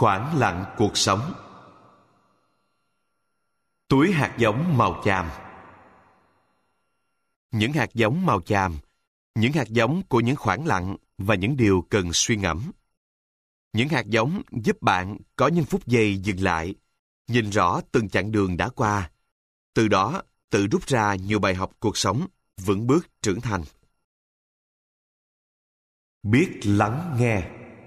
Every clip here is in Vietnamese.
Khoảng lặng cuộc sống. Túi hạt giống màu chàm. Những hạt giống màu chàm, những hạt giống của những khoảng lặng và những điều cần suy ngẫm. Những hạt giống giúp bạn có những phút giây dừng lại, nhìn rõ từng chặng đường đã qua, từ đó tự rút ra nhiều bài học cuộc sống, vững bước trưởng thành. Biết lắng nghe.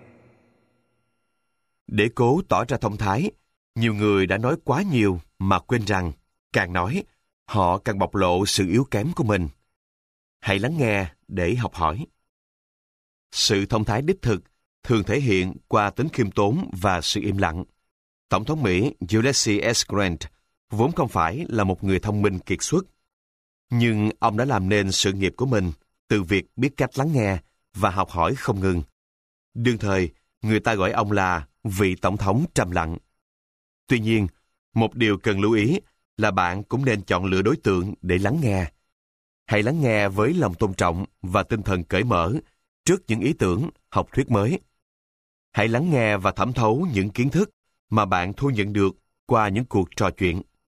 Để cố tỏ ra thông thái, nhiều người đã nói quá nhiều mà quên rằng, càng nói, họ càng bộc lộ sự yếu kém của mình. Hãy lắng nghe để học hỏi. Sự thông thái đích thực thường thể hiện qua tính khiêm tốn và sự im lặng. Tổng thống Mỹ Ulysses S. Grant vốn không phải là một người thông minh kiệt xuất, nhưng ông đã làm nên sự nghiệp của mình từ việc biết cách lắng nghe và học hỏi không ngừng. Đương thời, người ta gọi ông là vị tổng thống trầm lặng. Tuy nhiên, một điều cần lưu ý là bạn cũng nên chọn lựa đối tượng để lắng nghe. Hãy lắng nghe với lòng tôn trọng và tinh thần cởi mở trước những ý tưởng, học thuyết mới. Hãy lắng nghe và thẩm thấu những kiến thức mà bạn thu nhận được qua những cuộc trò chuyện.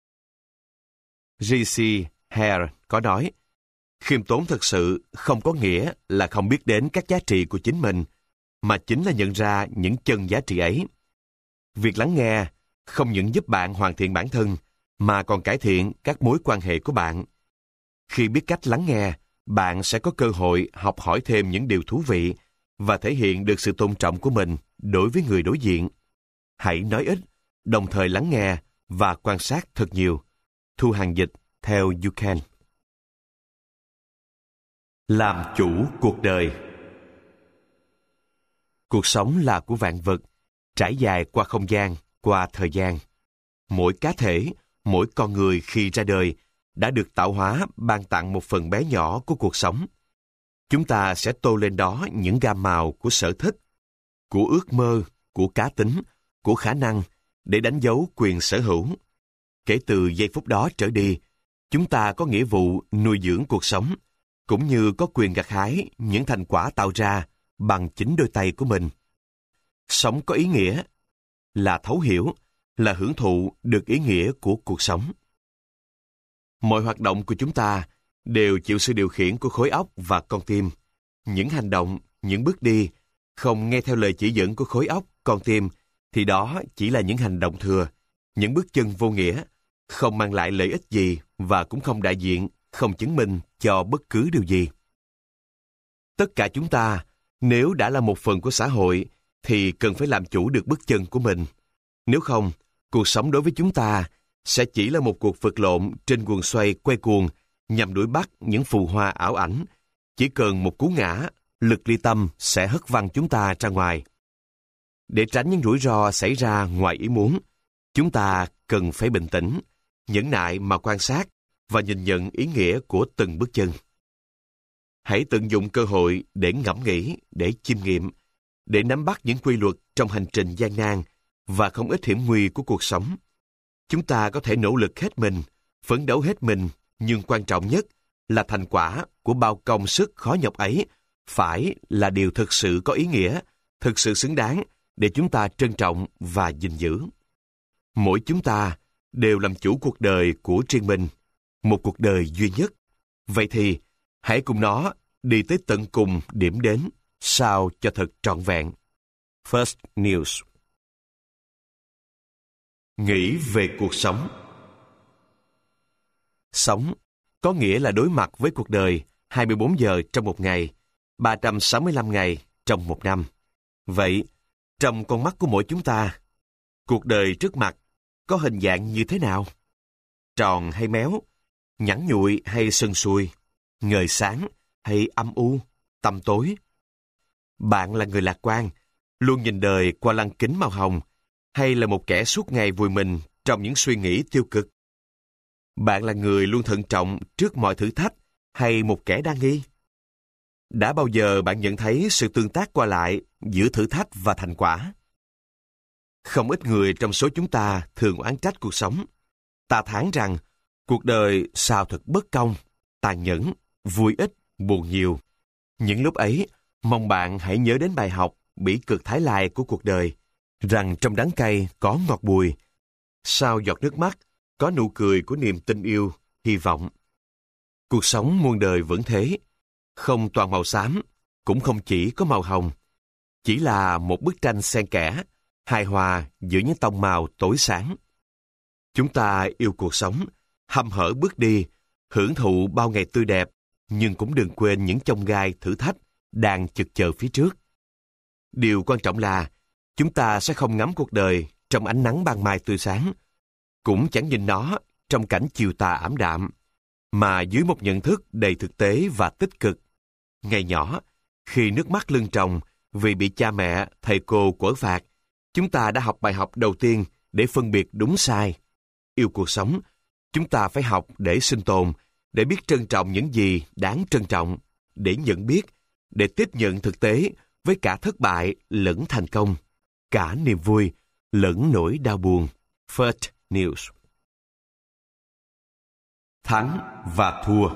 G.C. Hare có nói, khiêm tốn thực sự không có nghĩa là không biết đến các giá trị của chính mình, mà chính là nhận ra những chân giá trị ấy. Việc lắng nghe không những giúp bạn hoàn thiện bản thân, mà còn cải thiện các mối quan hệ của bạn. Khi biết cách lắng nghe, bạn sẽ có cơ hội học hỏi thêm những điều thú vị và thể hiện được sự tôn trọng của mình đối với người đối diện. Hãy nói ít, đồng thời lắng nghe và quan sát thật nhiều. Thu Hằng dịch theo You Can. Làm chủ cuộc đời. Cuộc sống là của vạn vật, trải dài qua không gian, qua thời gian. Mỗi cá thể, mỗi con người khi ra đời đã được tạo hóa ban tặng một phần bé nhỏ của cuộc sống. Chúng ta sẽ tô lên đó những gam màu của sở thích, của ước mơ, của cá tính, của khả năng để đánh dấu quyền sở hữu. Kể từ giây phút đó trở đi, chúng ta có nghĩa vụ nuôi dưỡng cuộc sống, cũng như có quyền gặt hái những thành quả tạo ra bằng chính đôi tay của mình. Sống có ý nghĩa là thấu hiểu, là hưởng thụ được ý nghĩa của cuộc sống. Mọi hoạt động của chúng ta đều chịu sự điều khiển của khối óc và con tim. Những hành động, những bước đi không nghe theo lời chỉ dẫn của khối óc, con tim thì đó chỉ là những hành động thừa, những bước chân vô nghĩa, không mang lại lợi ích gì và cũng không đại diện, không chứng minh cho bất cứ điều gì. Tất cả chúng ta, nếu đã là một phần của xã hội, thì cần phải làm chủ được bước chân của mình. Nếu không, cuộc sống đối với chúng ta sẽ chỉ là một cuộc vật lộn trên guồng xoay quay cuồng nhằm đuổi bắt những phù hoa ảo ảnh. Chỉ cần một cú ngã, lực ly tâm sẽ hất văng chúng ta ra ngoài. Để tránh những rủi ro xảy ra ngoài ý muốn, chúng ta cần phải bình tĩnh, nhẫn nại mà quan sát và nhìn nhận ý nghĩa của từng bước chân. Hãy tận dụng cơ hội để ngẫm nghĩ, để chiêm nghiệm, để nắm bắt những quy luật trong hành trình gian nan và không ít hiểm nguy của cuộc sống. Chúng ta có thể nỗ lực hết mình, phấn đấu hết mình, nhưng quan trọng nhất là thành quả của bao công sức khó nhọc ấy phải là điều thực sự có ý nghĩa, thực sự xứng đáng để chúng ta trân trọng và gìn giữ. Mỗi chúng ta đều làm chủ cuộc đời của riêng mình, một cuộc đời duy nhất. Vậy thì, hãy cùng nó đi tới tận cùng điểm đến, sao cho thật trọn vẹn. First News. Nghĩ về cuộc sống. Sống có nghĩa là đối mặt với cuộc đời 24 giờ trong một ngày, 365 ngày trong một năm. Vậy, trong con mắt của mỗi chúng ta, cuộc đời trước mặt có hình dạng như thế nào? Tròn hay méo? Nhẵn nhụi hay sần sùi? Ngời sáng hay âm u, tăm tối? Bạn là người lạc quan, luôn nhìn đời qua lăng kính màu hồng, hay là một kẻ suốt ngày vùi mình trong những suy nghĩ tiêu cực? Bạn là người luôn thận trọng trước mọi thử thách, hay một kẻ đa nghi? Đã bao giờ bạn nhận thấy sự tương tác qua lại giữa thử thách và thành quả? Không ít người trong số chúng ta thường oán trách cuộc sống. Ta thán rằng cuộc đời sao thật bất công, tàn nhẫn, vui ít, buồn nhiều. Những lúc ấy, mong bạn hãy nhớ đến bài học bỉ cực Thái Lai của cuộc đời. rằng trong đắng cay có ngọt bùi, sau giọt nước mắt có nụ cười của niềm tin yêu, hy vọng. Cuộc sống muôn đời vẫn thế, không toàn màu xám, cũng không chỉ có màu hồng, chỉ là một bức tranh xen kẽ, hài hòa giữa những tông màu tối sáng. Chúng ta yêu cuộc sống, hăm hở bước đi, hưởng thụ bao ngày tươi đẹp, nhưng cũng đừng quên những chông gai thử thách đang chực chờ phía trước. Điều quan trọng là chúng ta sẽ không ngắm cuộc đời trong ánh nắng ban mai tươi sáng, cũng chẳng nhìn nó trong cảnh chiều tà ảm đạm, mà dưới một nhận thức đầy thực tế và tích cực. Ngày nhỏ, khi nước mắt lưng tròng vì bị cha mẹ, thầy cô quở phạt, chúng ta đã học bài học đầu tiên để phân biệt đúng sai. Yêu cuộc sống, chúng ta phải học để sinh tồn, để biết trân trọng những gì đáng trân trọng, để nhận biết, để tiếp nhận thực tế với cả thất bại lẫn thành công, cả niềm vui lẫn nỗi đau buồn. First News. Thắng và thua.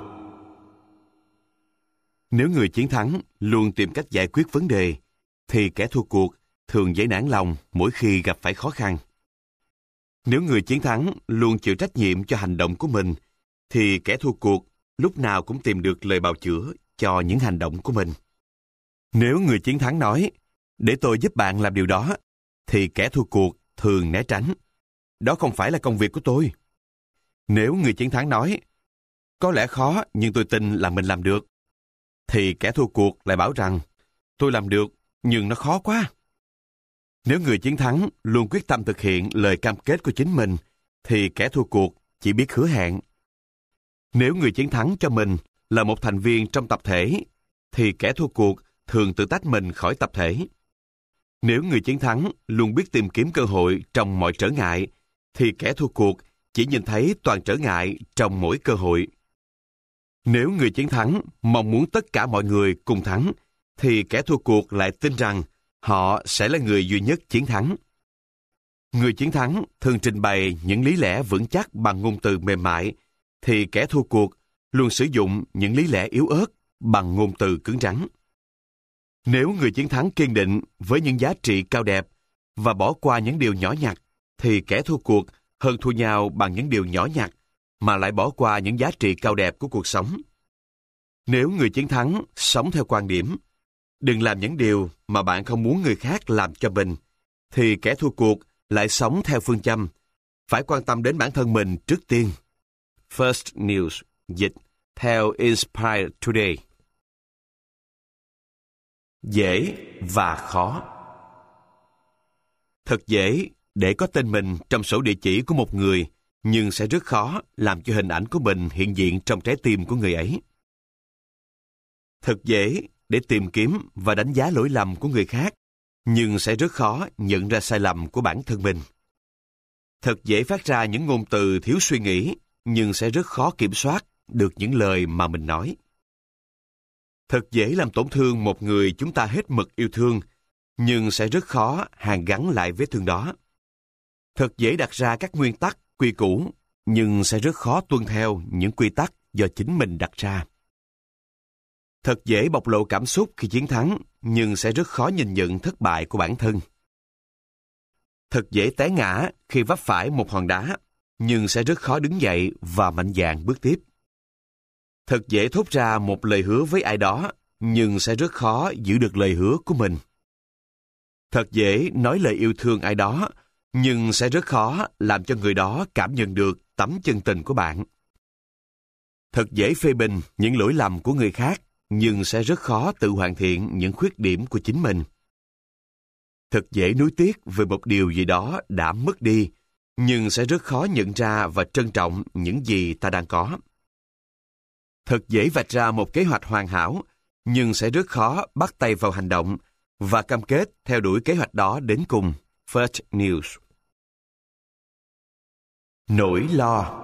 Nếu người chiến thắng luôn tìm cách giải quyết vấn đề, thì kẻ thua cuộc thường dễ nản lòng mỗi khi gặp phải khó khăn. Nếu người chiến thắng luôn chịu trách nhiệm cho hành động của mình, thì kẻ thua cuộc lúc nào cũng tìm được lời bào chữa cho những hành động của mình. Nếu người chiến thắng nói, để tôi giúp bạn làm điều đó, thì kẻ thua cuộc thường né tránh. Đó không phải là công việc của tôi. Nếu người chiến thắng nói, có lẽ khó nhưng tôi tin là mình làm được, thì kẻ thua cuộc lại bảo rằng, tôi làm được nhưng nó khó quá. Nếu người chiến thắng luôn quyết tâm thực hiện lời cam kết của chính mình, thì kẻ thua cuộc chỉ biết hứa hẹn. Nếu người chiến thắng cho mình là một thành viên trong tập thể, thì kẻ thua cuộc thường tự tách mình khỏi tập thể. Nếu người chiến thắng luôn biết tìm kiếm cơ hội trong mọi trở ngại, thì kẻ thua cuộc chỉ nhìn thấy toàn trở ngại trong mỗi cơ hội. Nếu người chiến thắng mong muốn tất cả mọi người cùng thắng, thì kẻ thua cuộc lại tin rằng họ sẽ là người duy nhất chiến thắng. Người chiến thắng thường trình bày những lý lẽ vững chắc bằng ngôn từ mềm mại, thì kẻ thua cuộc luôn sử dụng những lý lẽ yếu ớt bằng ngôn từ cứng rắn. Nếu người chiến thắng kiên định với những giá trị cao đẹp và bỏ qua những điều nhỏ nhặt, thì kẻ thua cuộc hơn thua nhau bằng những điều nhỏ nhặt mà lại bỏ qua những giá trị cao đẹp của cuộc sống. Nếu người chiến thắng sống theo quan điểm đừng làm những điều mà bạn không muốn người khác làm cho mình, thì kẻ thua cuộc lại sống theo phương châm phải quan tâm đến bản thân mình trước tiên. First News, dịch theo Inspire Today. Dễ và khó. Thật dễ để có tên mình trong sổ địa chỉ của một người, nhưng sẽ rất khó làm cho hình ảnh của mình hiện diện trong trái tim của người ấy. Thật dễ để tìm kiếm và đánh giá lỗi lầm của người khác, nhưng sẽ rất khó nhận ra sai lầm của bản thân mình. Thật dễ phát ra những ngôn từ thiếu suy nghĩ, nhưng sẽ rất khó kiểm soát được những lời mà mình nói. Thật dễ làm tổn thương một người chúng ta hết mực yêu thương, nhưng sẽ rất khó hàn gắn lại vết thương đó. Thật dễ đặt ra các nguyên tắc, quy củ, nhưng sẽ rất khó tuân theo những quy tắc do chính mình đặt ra. Thật dễ bộc lộ cảm xúc khi chiến thắng, nhưng sẽ rất khó nhìn nhận thất bại của bản thân. Thật dễ té ngã khi vấp phải một hòn đá, nhưng sẽ rất khó đứng dậy và mạnh dạn bước tiếp. Thật dễ thốt ra một lời hứa với ai đó, nhưng sẽ rất khó giữ được lời hứa của mình. Thật dễ nói lời yêu thương ai đó, nhưng sẽ rất khó làm cho người đó cảm nhận được tấm chân tình của bạn. Thật dễ phê bình những lỗi lầm của người khác, nhưng sẽ rất khó tự hoàn thiện những khuyết điểm của chính mình. Thật dễ nuối tiếc về một điều gì đó đã mất đi, nhưng sẽ rất khó nhận ra và trân trọng những gì ta đang có. Thật dễ vạch ra một kế hoạch hoàn hảo, nhưng sẽ rất khó bắt tay vào hành động và cam kết theo đuổi kế hoạch đó đến cùng. First News. Nỗi lo.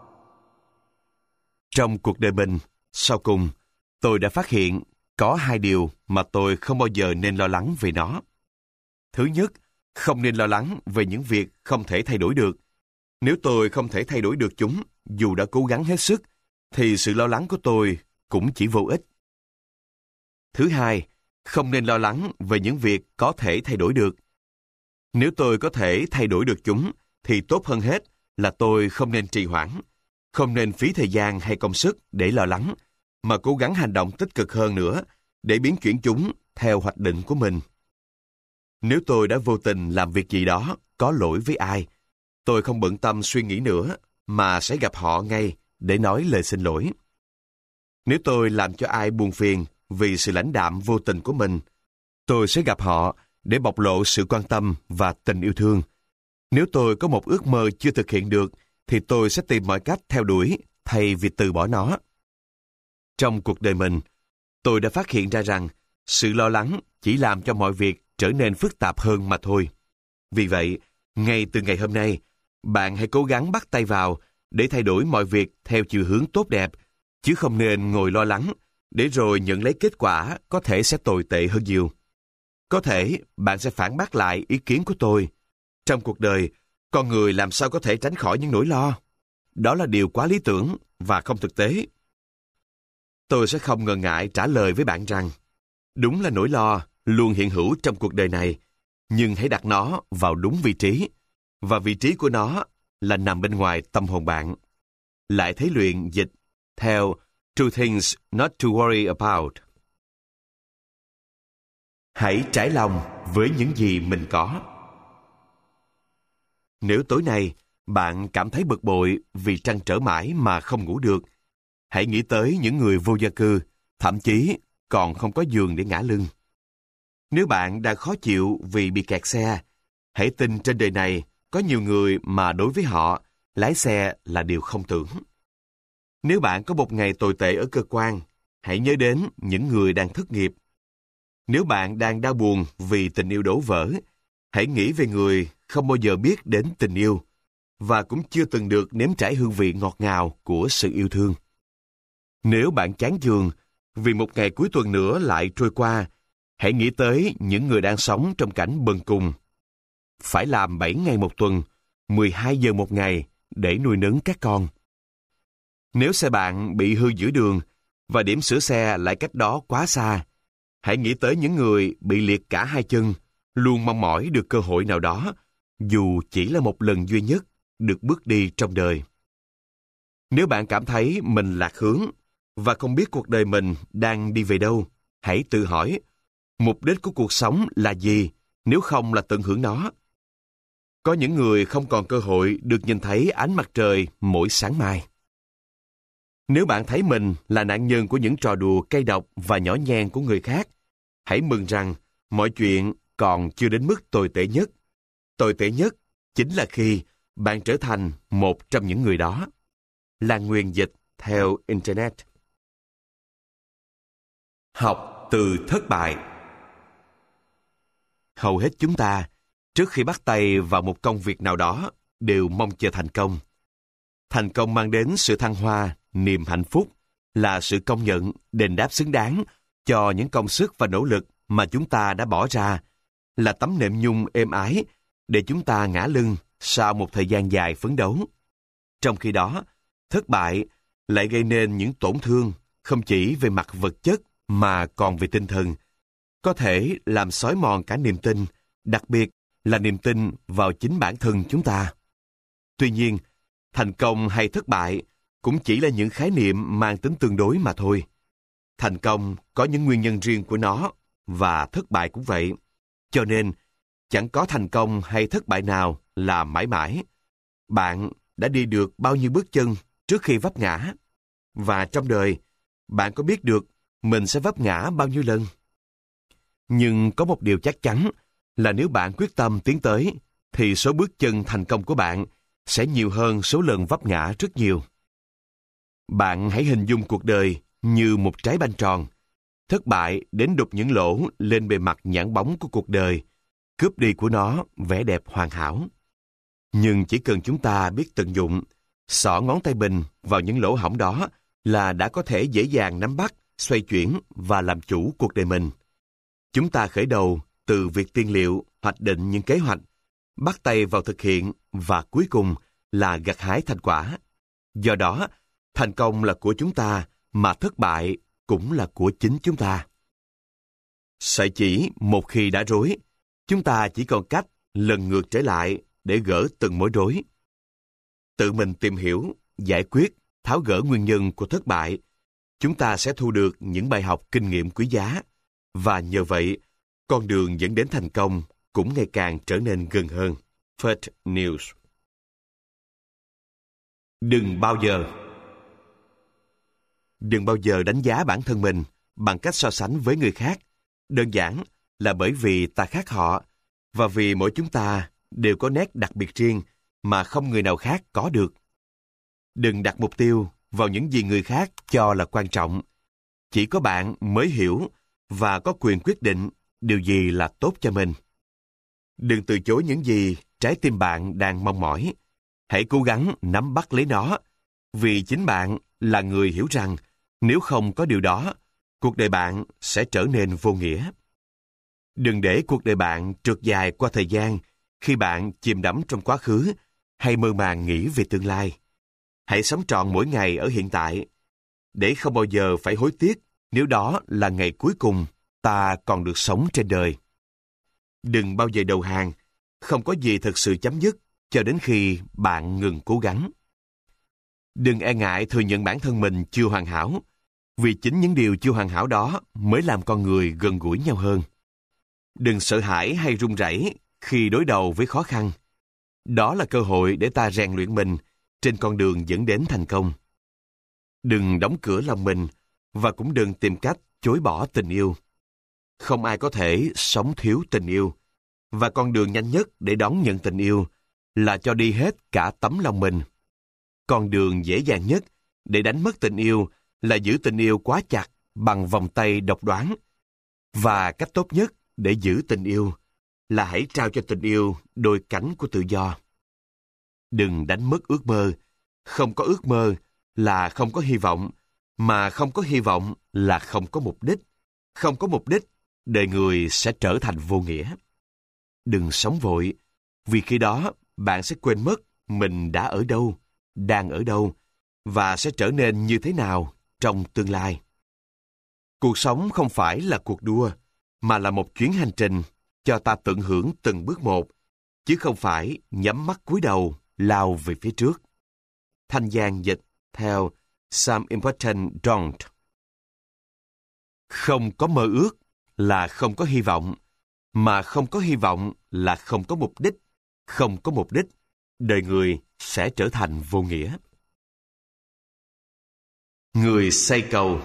Trong cuộc đời mình, sau cùng, tôi đã phát hiện có hai điều mà tôi không bao giờ nên lo lắng về nó. Thứ nhất, không nên lo lắng về những việc không thể thay đổi được. Nếu tôi không thể thay đổi được chúng, dù đã cố gắng hết sức, thì sự lo lắng của tôi cũng chỉ vô ích. Thứ hai, không nên lo lắng về những việc có thể thay đổi được. Nếu tôi có thể thay đổi được chúng, thì tốt hơn hết là tôi không nên trì hoãn, không nên phí thời gian hay công sức để lo lắng, mà cố gắng hành động tích cực hơn nữa để biến chuyển chúng theo hoạch định của mình. Nếu tôi đã vô tình làm việc gì đó có lỗi với ai, tôi không bận tâm suy nghĩ nữa, mà sẽ gặp họ ngay để nói lời xin lỗi. Nếu tôi làm cho ai buồn phiền vì sự lãnh đạm vô tình của mình, tôi sẽ gặp họ để bộc lộ sự quan tâm và tình yêu thương. Nếu tôi có một ước mơ chưa thực hiện được, thì tôi sẽ tìm mọi cách theo đuổi thay vì từ bỏ nó. Trong cuộc đời mình, tôi đã phát hiện ra rằng sự lo lắng chỉ làm cho mọi việc trở nên phức tạp hơn mà thôi. Vì vậy, ngay từ ngày hôm nay, bạn hãy cố gắng bắt tay vào để thay đổi mọi việc theo chiều hướng tốt đẹp, chứ không nên ngồi lo lắng, để rồi nhận lấy kết quả có thể sẽ tồi tệ hơn nhiều. Có thể bạn sẽ phản bác lại ý kiến của tôi. Trong cuộc đời, con người làm sao có thể tránh khỏi những nỗi lo? Đó là điều quá lý tưởng và không thực tế. Tôi sẽ không ngần ngại trả lời với bạn rằng, đúng là nỗi lo luôn hiện hữu trong cuộc đời này, nhưng hãy đặt nó vào đúng vị trí, và vị trí của nó là nằm bên ngoài tâm hồn bạn. Lại Thế Luyện dịch theo Two Things Not to Worry About. Hãy trải lòng với những gì mình có. Nếu tối nay bạn cảm thấy bực bội vì trăn trở mãi mà không ngủ được, hãy nghĩ tới những người vô gia cư, thậm chí còn không có giường để ngả lưng. Nếu bạn đang khó chịu vì bị kẹt xe, hãy tin trên đời này có nhiều người mà đối với họ, lái xe là điều không tưởng. Nếu bạn có một ngày tồi tệ ở cơ quan, hãy nhớ đến những người đang thất nghiệp. Nếu bạn đang đau buồn vì tình yêu đổ vỡ, hãy nghĩ về người không bao giờ biết đến tình yêu và cũng chưa từng được nếm trải hương vị ngọt ngào của sự yêu thương. Nếu bạn chán chường vì một ngày cuối tuần nữa lại trôi qua, hãy nghĩ tới những người đang sống trong cảnh bần cùng. Phải làm 7 ngày một tuần, 12 giờ một ngày để nuôi nấng các con. Nếu xe bạn bị hư giữa đường và điểm sửa xe lại cách đó quá xa, hãy nghĩ tới những người bị liệt cả hai chân, luôn mong mỏi được cơ hội nào đó, dù chỉ là một lần duy nhất, được bước đi trong đời. Nếu bạn cảm thấy mình lạc hướng và không biết cuộc đời mình đang đi về đâu, hãy tự hỏi, mục đích của cuộc sống là gì, nếu không là tận hưởng nó. Có những người không còn cơ hội được nhìn thấy ánh mặt trời mỗi sáng mai. Nếu bạn thấy mình là nạn nhân của những trò đùa cay độc và nhỏ nhen của người khác, hãy mừng rằng mọi chuyện còn chưa đến mức tồi tệ nhất. Tồi tệ nhất chính là khi bạn trở thành một trong những người đó. Là Nguyên dịch theo Internet. Học từ thất bại. Hầu hết chúng ta, trước khi bắt tay vào một công việc nào đó, đều mong chờ thành công. Thành công mang đến sự thăng hoa, niềm hạnh phúc, là sự công nhận, đền đáp xứng đáng cho những công sức và nỗ lực mà chúng ta đã bỏ ra, là tấm nệm nhung êm ái để chúng ta ngả lưng sau một thời gian dài phấn đấu. Trong khi đó, thất bại lại gây nên những tổn thương không chỉ về mặt vật chất mà còn về tinh thần, có thể làm xói mòn cả niềm tin, đặc biệt là niềm tin vào chính bản thân chúng ta. Tuy nhiên, thành công hay thất bại cũng chỉ là những khái niệm mang tính tương đối mà thôi. Thành công có những nguyên nhân riêng của nó, và thất bại cũng vậy. Cho nên, chẳng có thành công hay thất bại nào là mãi mãi. Bạn đã đi được bao nhiêu bước chân trước khi vấp ngã? Và trong đời, bạn có biết được mình sẽ vấp ngã bao nhiêu lần? Nhưng có một điều chắc chắn là nếu bạn quyết tâm tiến tới, thì số bước chân thành công của bạn sẽ nhiều hơn số lần vấp ngã rất nhiều. Bạn hãy hình dung cuộc đời như một trái banh tròn. Thất bại đến đục những lỗ lên bề mặt nhẵn bóng của cuộc đời, cướp đi của nó vẻ đẹp hoàn hảo. Nhưng chỉ cần chúng ta biết tận dụng, xỏ ngón tay bình vào những lỗ hổng đó là đã có thể dễ dàng nắm bắt, xoay chuyển và làm chủ cuộc đời mình. Chúng ta khởi đầu từ việc tiên liệu, hoạch định những kế hoạch, bắt tay vào thực hiện và cuối cùng là gặt hái thành quả. Do đó, thành công là của chúng ta, mà thất bại cũng là của chính chúng ta. Sợi chỉ một khi đã rối, chúng ta chỉ còn cách lần ngược trở lại để gỡ từng mối rối. Tự mình tìm hiểu, giải quyết, tháo gỡ nguyên nhân của thất bại, chúng ta sẽ thu được những bài học kinh nghiệm quý giá, và nhờ vậy, con đường dẫn đến thành công cũng ngày càng trở nên gần hơn. First News. Đừng bao giờ đánh giá bản thân mình bằng cách so sánh với người khác, đơn giản là bởi vì ta khác họ, và vì mỗi chúng ta đều có nét đặc biệt riêng mà không người nào khác có được. Đừng đặt mục tiêu vào những gì người khác cho là quan trọng. Chỉ có bạn mới hiểu và có quyền quyết định điều gì là tốt cho mình. Đừng từ chối những gì trái tim bạn đang mong mỏi. Hãy cố gắng nắm bắt lấy nó, vì chính bạn là người hiểu rằng nếu không có điều đó, cuộc đời bạn sẽ trở nên vô nghĩa. Đừng để cuộc đời bạn trượt dài qua thời gian khi bạn chìm đắm trong quá khứ hay mơ màng nghĩ về tương lai. Hãy sống trọn mỗi ngày ở hiện tại, để không bao giờ phải hối tiếc nếu đó là ngày cuối cùng ta còn được sống trên đời. Đừng bao giờ đầu hàng, không có gì thực sự chấm dứt cho đến khi bạn ngừng cố gắng. Đừng e ngại thừa nhận bản thân mình chưa hoàn hảo, vì chính những điều chưa hoàn hảo đó mới làm con người gần gũi nhau hơn. Đừng sợ hãi hay run rẩy khi đối đầu với khó khăn. Đó là cơ hội để ta rèn luyện mình trên con đường dẫn đến thành công. Đừng đóng cửa lòng mình và cũng đừng tìm cách chối bỏ tình yêu. Không ai có thể sống thiếu tình yêu, và con đường nhanh nhất để đón nhận tình yêu là cho đi hết cả tấm lòng mình. Con đường dễ dàng nhất để đánh mất tình yêu là giữ tình yêu quá chặt bằng vòng tay độc đoán. Và cách tốt nhất để giữ tình yêu là hãy trao cho tình yêu đôi cánh của tự do. Đừng đánh mất ước mơ. Không có ước mơ là không có hy vọng, mà không có hy vọng là không có mục đích. Không có mục đích, đời người sẽ trở thành vô nghĩa. Đừng sống vội, vì khi đó bạn sẽ quên mất mình đã ở đâu, đang ở đâu, và sẽ trở nên như thế nào trong tương lai. Cuộc sống không phải là cuộc đua, mà là một chuyến hành trình cho ta tận hưởng từng bước một, chứ không phải nhắm mắt cúi đầu lao về phía trước. Thanh Giang dịch theo Some Important Don't. Không có mơ ước là không có hy vọng, mà không có hy vọng là không có mục đích. Không có mục đích, đời người sẽ trở thành vô nghĩa. Người xây cầu.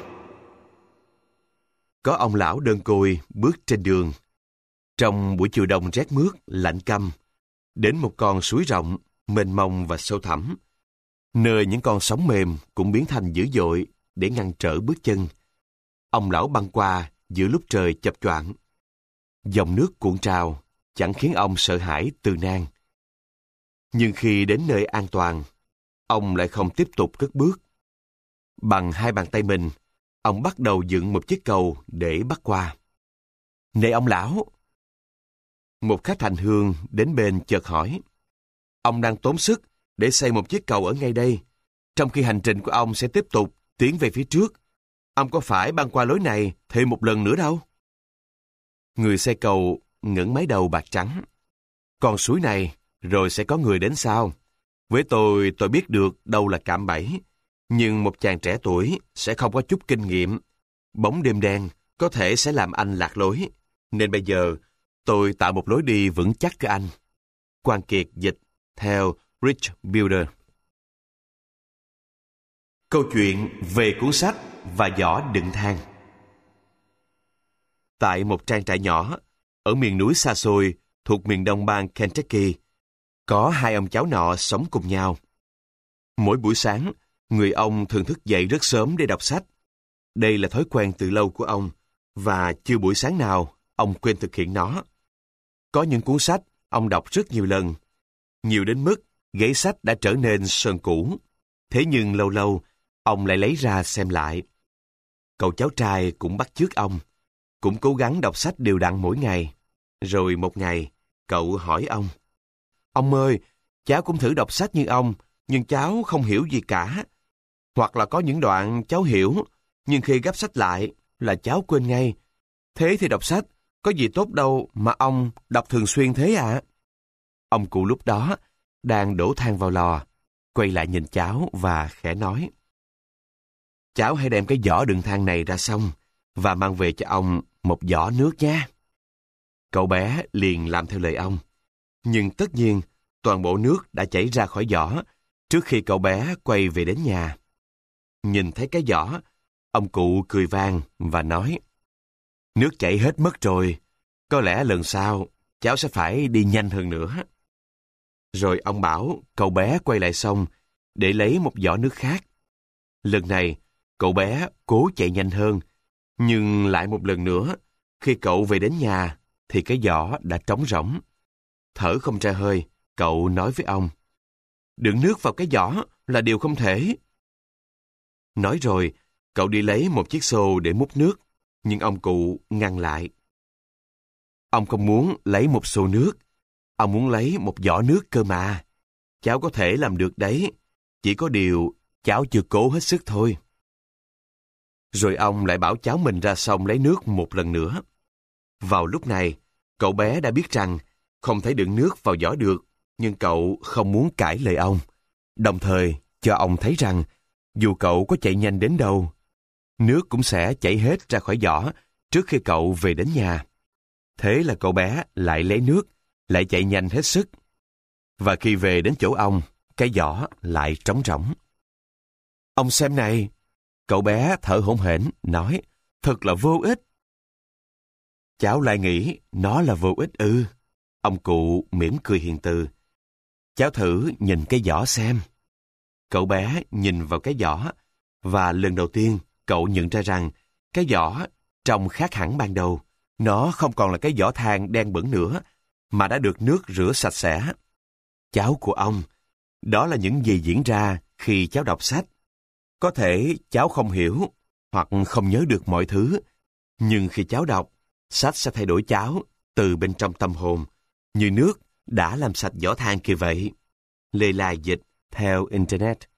Có ông lão đơn côi bước trên đường. Trong buổi chiều đông rét mướt, lạnh căm, đến một con suối rộng, mênh mông và sâu thẳm, nơi những con sóng mềm cũng biến thành dữ dội để ngăn trở bước chân. Ông lão băng qua giữa lúc trời chập choạng. Dòng nước cuộn trào chẳng khiến ông sợ hãi từ nan. Nhưng khi đến nơi an toàn, ông lại không tiếp tục cất bước. Bằng hai bàn tay mình, ông bắt đầu dựng một chiếc cầu để bắt qua. Này ông lão! Một khách hành hương đến bên chợt hỏi. Ông đang tốn sức để xây một chiếc cầu ở ngay đây, trong khi hành trình của ông sẽ tiếp tục tiến về phía trước. Ông có phải băng qua lối này thêm một lần nữa đâu? Người xây cầu ngẩng mái đầu bạc trắng. Con suối này rồi sẽ có người đến sau. Với tôi biết được đâu là cạm bẫy, nhưng một chàng trẻ tuổi sẽ không có chút kinh nghiệm. Bóng đêm đen có thể sẽ làm anh lạc lối, nên bây giờ tôi tạo một lối đi vững chắc cho anh. Quang Kiệt dịch theo Rich Builder. Câu chuyện về cuốn sách và giỏ đựng than. Tại một trang trại nhỏ ở miền núi xa xôi thuộc miền đông bang Kentucky, có hai ông cháu nọ sống cùng nhau. Mỗi buổi sáng, người ông thường thức dậy rất sớm để đọc sách. Đây là thói quen từ lâu của ông, và chưa buổi sáng nào ông quên thực hiện nó. Có những cuốn sách ông đọc rất nhiều lần, nhiều đến mức giấy sách đã trở nên sơn cũ. Thế nhưng lâu lâu, ông lại lấy ra xem lại. Cậu cháu trai cũng bắt chước ông, cũng cố gắng đọc sách đều đặn mỗi ngày. Rồi một ngày, cậu hỏi ông. Ông ơi, cháu cũng thử đọc sách như ông, nhưng cháu không hiểu gì cả. Hoặc là có những đoạn cháu hiểu, nhưng khi gấp sách lại là cháu quên ngay. Thế thì đọc sách có gì tốt đâu mà ông đọc thường xuyên thế ạ? Ông cụ lúc đó đang đổ than vào lò, quay lại nhìn cháu và khẽ nói: "Cháu hãy đem cái giỏ đựng than này ra xong và mang về cho ông một giỏ nước nha." Cậu bé liền làm theo lời ông. Nhưng tất nhiên, toàn bộ nước đã chảy ra khỏi giỏ trước khi cậu bé quay về đến nhà. Nhìn thấy cái giỏ, ông cụ cười vang và nói: "Nước chảy hết mất rồi, có lẽ lần sau cháu sẽ phải đi nhanh hơn nữa." Rồi ông bảo cậu bé quay lại sông để lấy một giỏ nước khác. Lần này, cậu bé cố chạy nhanh hơn, nhưng lại một lần nữa, khi cậu về đến nhà, thì cái giỏ đã trống rỗng. Thở không ra hơi, cậu nói với ông: "Đựng nước vào cái giỏ là điều không thể." Nói rồi, cậu đi lấy một chiếc xô để múc nước, nhưng ông cụ ngăn lại. "Ông không muốn lấy một xô nước, ông muốn lấy một giỏ nước cơ mà. Cháu có thể làm được đấy, chỉ có điều cháu chưa cố hết sức thôi." Rồi ông lại bảo cháu mình ra sông lấy nước một lần nữa. Vào lúc này, cậu bé đã biết rằng không thể đựng nước vào giỏ được, nhưng cậu không muốn cãi lời ông. Đồng thời, cho ông thấy rằng dù cậu có chạy nhanh đến đâu, nước cũng sẽ chảy hết ra khỏi giỏ trước khi cậu về đến nhà. Thế là cậu bé lại lấy nước, lại chạy nhanh hết sức. Và khi về đến chỗ ông, cái giỏ lại trống rỗng. "Ông xem này," cậu bé thở hổn hển nói, "thật là vô ích." "Cháu lại nghĩ nó là vô ích ư?" Ông cụ mỉm cười hiền từ. "Cháu thử nhìn cái giỏ xem." Cậu bé nhìn vào cái giỏ, và lần đầu tiên cậu nhận ra rằng cái giỏ trông khác hẳn ban đầu. Nó không còn là cái giỏ than đen bẩn nữa, mà đã được nước rửa sạch sẽ. Cháu của ông, đó là những gì diễn ra khi cháu đọc sách. Có thể cháu không hiểu hoặc không nhớ được mọi thứ, nhưng khi cháu đọc, sách sẽ thay đổi cháu từ bên trong tâm hồn, như nước đã làm sạch giỏ than kia vậy. Lê Lai dịch theo Internet.